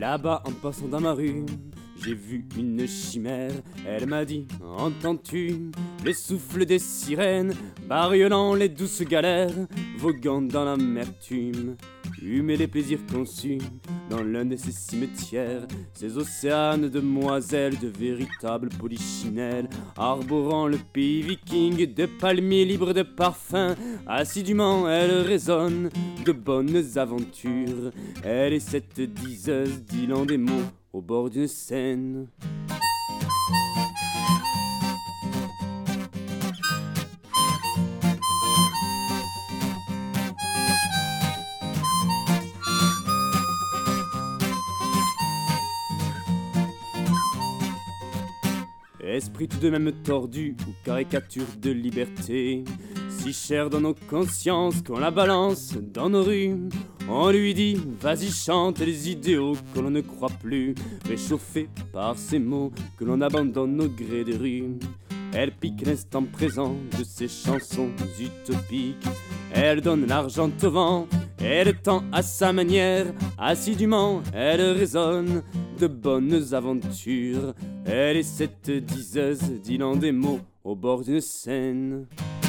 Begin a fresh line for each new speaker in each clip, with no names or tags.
Là-bas, en passant dans ma rue, j'ai vu une chimère. Elle m'a dit: entends-tu les souffles des sirènes, bariollant les douces galères, voguant dans l'amertume? Humer les plaisirs conçus dans l'un de ces cimetières, ces océans de demoiselles, de véritables polichinelles, arborant le pays viking de palmiers libres de parfums. Assidûment elle résonne de bonnes aventures. Elle est cette diseuse dilant des mots au bord d'une Seine. Esprit tout de même tordu ou caricature de liberté, si cher dans nos consciences qu'on la balance dans nos rues. On lui dit: vas-y chante les idéaux que l'on ne croit plus, réchauffés par ces mots que l'on abandonne au gré des rues. Elle pique l'instant présent de ses chansons utopiques. Elle donne l'argent au vent, elle tend à sa manière. Assidûment elle résonne de bonnes aventures. Elle est cette diseuse dilant des mots au bord d'une Seine.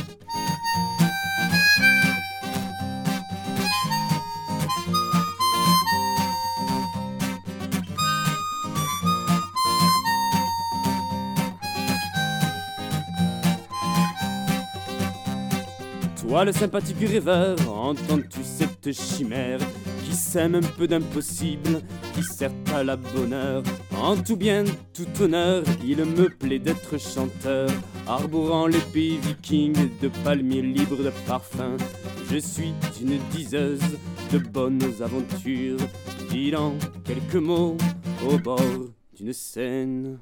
Toi le sympathique rêveur, entends-tu cette chimère qui sème un peu d'impossible, qui sert à la bonne heure? En tout bien, tout honneur, il me plaît d'être chanteur, arborant les pays vikings de palmiers libres de parfums. Je suis une diseuse de bonnes aventures, disant quelques mots au bord d'une Seine.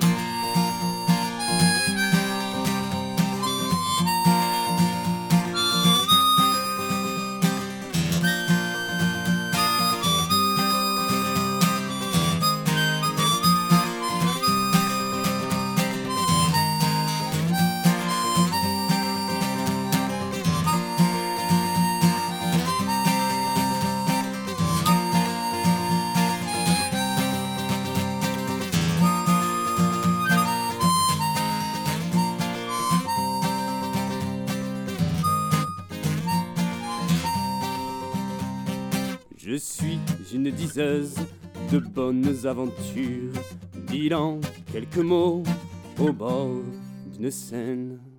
Je suis une diseuse de bonnes aventures, disant quelques mots au bord d'une Seine.